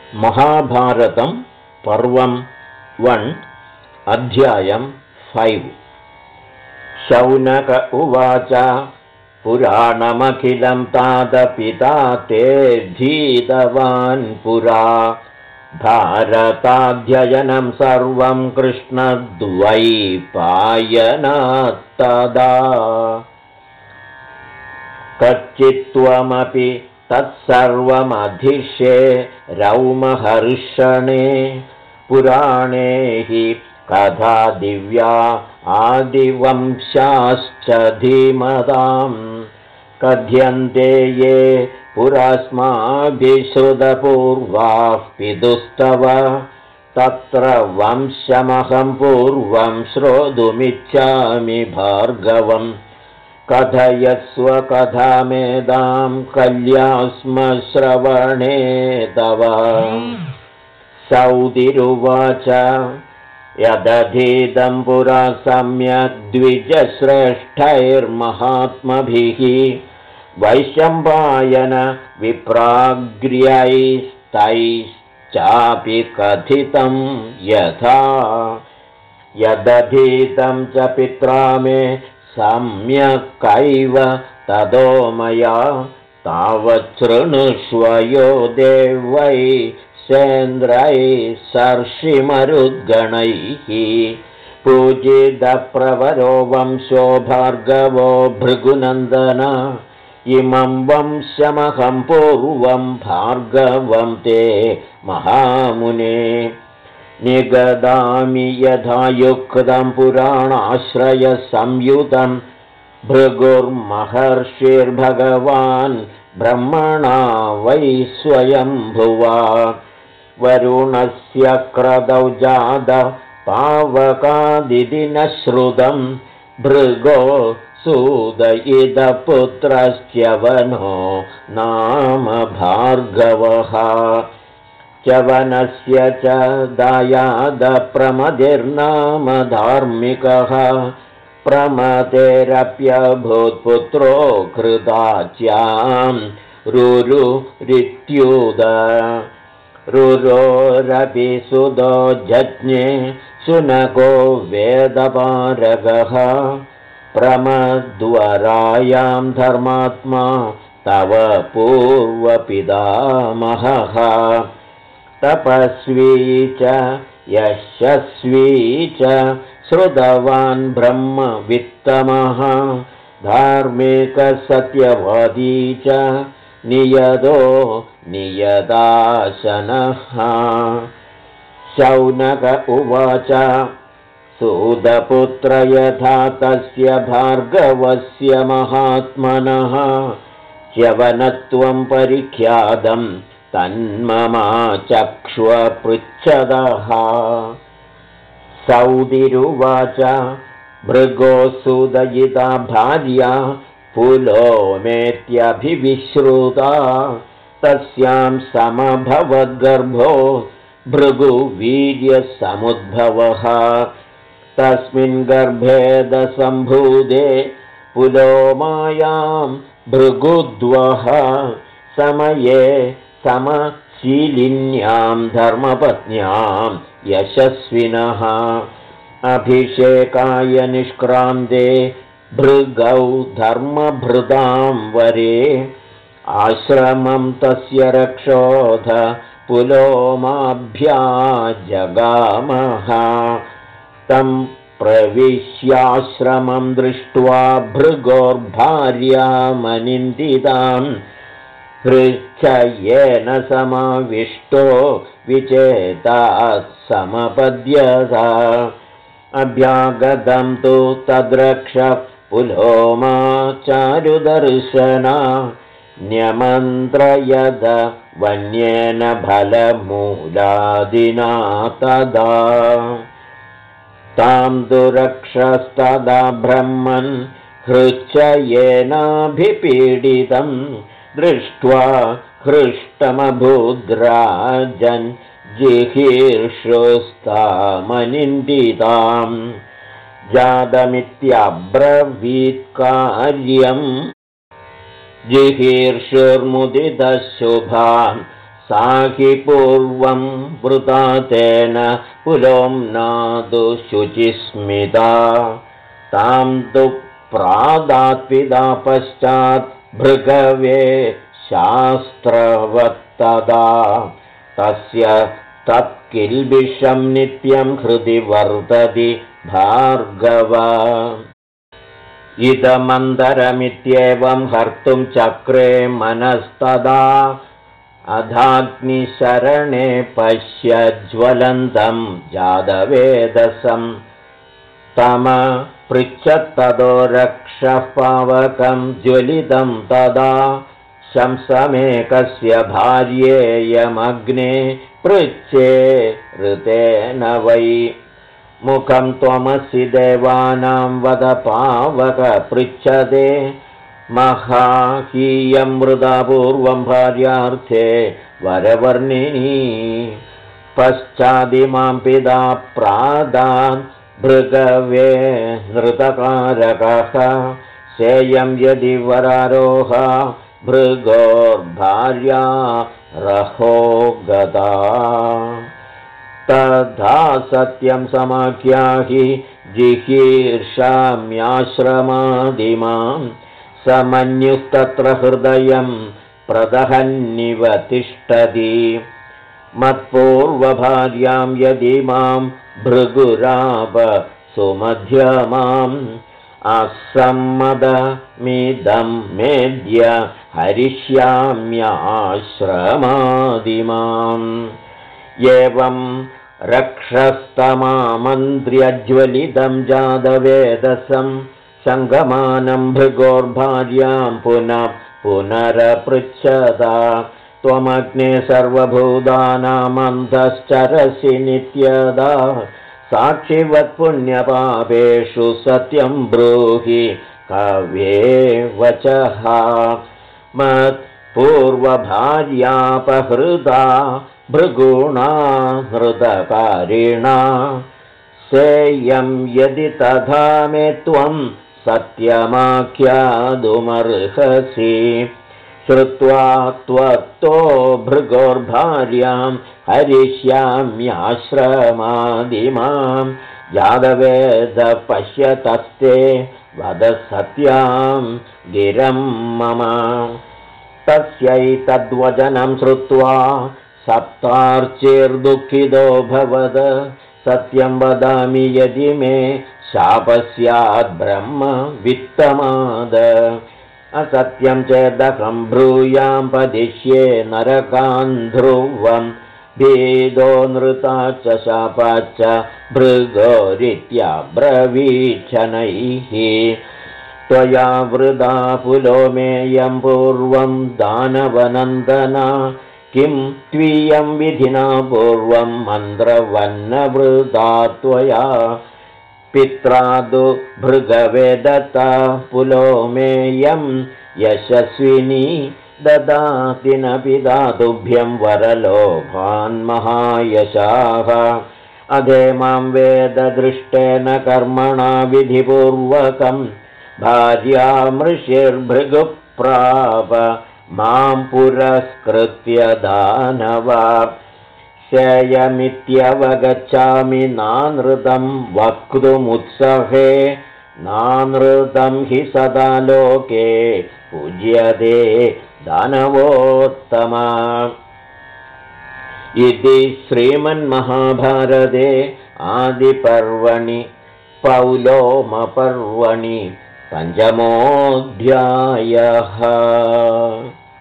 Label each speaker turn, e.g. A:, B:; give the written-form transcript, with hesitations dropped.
A: महाभारतं पर्वं 1 अध्यायं 5। शौनक उवाच पुराणमखिलं तातपिता ते धीतवान् पुरा भारताध्ययनं सर्वं कृष्णद्वैपायनात्तदा कच्चित्त्वमपि तत्सर्वमधिशे रौमहर्षणे पुराणे हि कथा दिव्या आदिवंशाश्च धीमतां कथ्यन्ते ये पुरस्माभिश्रुतपूर्वाः पितुस्तव तत्र वंशमहं पूर्वं श्रोतुमिच्छामि भार्गवम् कथयस्व कथामेदां कल्यास्म श्रवणे तव। सौतिरुवाच यदधीतं पुरा सम्यक् द्विजश्रेष्ठैर्महात्मभिः वैशम्पायन विप्राग्र्यैस्तैश्चापि कथितं यथा यदधीतं च पित्रा मे सम्यक्कैव ततो मया तावच्छृणुष्व यो देवै सेन्द्रैः सर्षिमरुद्गणैः पूजितप्रवरो वंशो भार्गवो भृगुनन्दन इमं वंशमहं पूर्वं भार्गवं ते महामुने निगदामि यथा युक्तं पुराणाश्रयसंयुतं भृगुर्महर्षिर्भगवान् ब्रह्मणा वै स्वयंभुवा वरुणस्य क्रदौ जात पावकादिति न श्रुतं भृगो सूदयितपुत्रश्च्यवनो नाम भार्गवः च्यवनस्य च दायादप्रमतिर्नाम धार्मिकः प्रमतेरप्यभूत्पुत्रो कृताच्यां रुरुरित्युद रुरोरपि सुदो जज्ञे शुनको वेदपारगः प्रमद्वरायां धर्मात्मा तव पूर्वपितामहः तपस्वी च यशस्वी च श्रुतवान् ब्रह्मवित्तमः धार्मिकसत्यवादी च नियतो नियताशनः। शौनक उवाच सूतपुत्र यथा तस्य भार्गवस्य महात्मनः च्यवनत्वं परिख्यातं तन्ममा चक्ष्वपृच्छदः। सौतिरुवाच भृगो सुदयिता भार्या पुलोमेत्यभिविश्रुता तस्यां समभवद्गर्भो भृगुवीर्यसमुद्भवः तस्मिन् गर्भेदसम्भूते पुलोमायां भृगुद्वः समये समशीलिन्यां धर्मपत्न्यां यशस्विनः अभिषेकाय निष्क्रान्ते भृगौ धर्मभृतां वरे आश्रमं तस्य रक्षोध पुलोमाभ्याजगामः तं प्रविश्याश्रमं दृष्ट्वा भृगोर्भार्यामनिन्दितां हृच्छयेन समाविष्टो विचेताः समपद्यत अभ्यागतं तु तद्रक्ष पुलोमा चारुदर्शना न्यमन्त्रयद वन्येन फलमूलादिना तदा तां दुरक्षस्तदा ब्रह्मन् हृच्छयेनाभिपीडितं दृष्ट्वा हृष्टमभूद्राजन् जिहीर्षुस्तामनिन्दितां जातमित्यब्रवीत्कार्यं जिहीर्षुर्मुदितः शुभान् सा हि पूर्वं वृता तेन पुलोम्नादु शुचिस्मिता तां तु प्रादात्पिता पश्चात् भृगवे शास्त्रवत्तदा तस्य तत्किल्बिषं नित्यं हृदि वर्तति भार्गव इदमन्तरमित्येवं हर्तुं चक्रे मनस्तदा अधाग्निशरणे पश्य ज्वलन्तं जातवेदसं तम पृच्छत्ततो रक्षः पावकं ज्वलितं तदा शंसमेकस्य भार्येयमग्ने पृच्छे ऋतेन वै मुखं त्वमसि देवानां वद पावक पृच्छते महाहीयं मृदा पूर्वं भार्यार्थे वरवर्णिनी पश्चादिमां पिता प्रादान् भृगवे नृतकारकः सेयं यदि वरारोह भृगोर्भार्या रहो गता तथा सत्यं समाख्याहि जिहीर्षाम्याश्रमादिमां समन्युस्तत्र हृदयं प्रदहन्निव तिष्ठति मत्पूर्वभार्यां यदि मां भृगुराप सुमध्यमाम् असम्मदमिदं मेद्य हरिष्याम्याश्रमादिमाम् एवं रक्षस्तमामन्त्र्यज्वलितं जातवेदसं सङ्गमानं भृगोर्भार्यां पुनः पुनरपृच्छदा त्वमग्ने सर्वभूतानामन्तश्चरसि नित्यदा साक्षिवत्पुण्यपापेषु सत्यं ब्रूहि कवे वचः मत्पूर्वभार्यापहृदा भृगुणा हृदकारिणा सेयं यदि तथा मे त्वं सत्यमाख्यातुमर्हसि श्रुत्वा त्वत्तो भृगोर्भार्यां हरिष्याम्याश्रमादिमां जातवेद पश्यतस्ते वद सत्यां गिरं मम तस्यैतद्वचनं श्रुत्वा सप्तार्चिर्दुःखितो भवद सत्यं वदामि यदि मे शापस्याद् ब्रह्म वित्तमाद असत्यं चेदहं भ्रूयां पदिष्ये नरकान् ध्रुवं भेदो नृता च शापाच्च भृगोरित्यब्रवीच्छनैः त्वया वृदा पुलोमेयं पूर्वं दानवनन्दना किं त्वीयं विधिना पूर्वं मन्त्रवन्नवृता त्वया पित्रादु भृगवे दत्ता पुलोमेयं यशस्विनी ददाति न पिता तुभ्यं वरलोभान् महायशाः अधे मां वेददृष्टेन कर्मणा विधिपूर्वकं भार्यामृषिर्भृगुप्राप मां पुरस्कृत्य दानवा शेयमित्यवगच्छामि नानृतं वक्तुमुत्सहे नानृतं हि सदा लोके पूज्यते दानवोत्तमा इति श्रीमन्महाभारते आदिपर्वणि पौलोमपर्वणि 5मोऽध्यायः।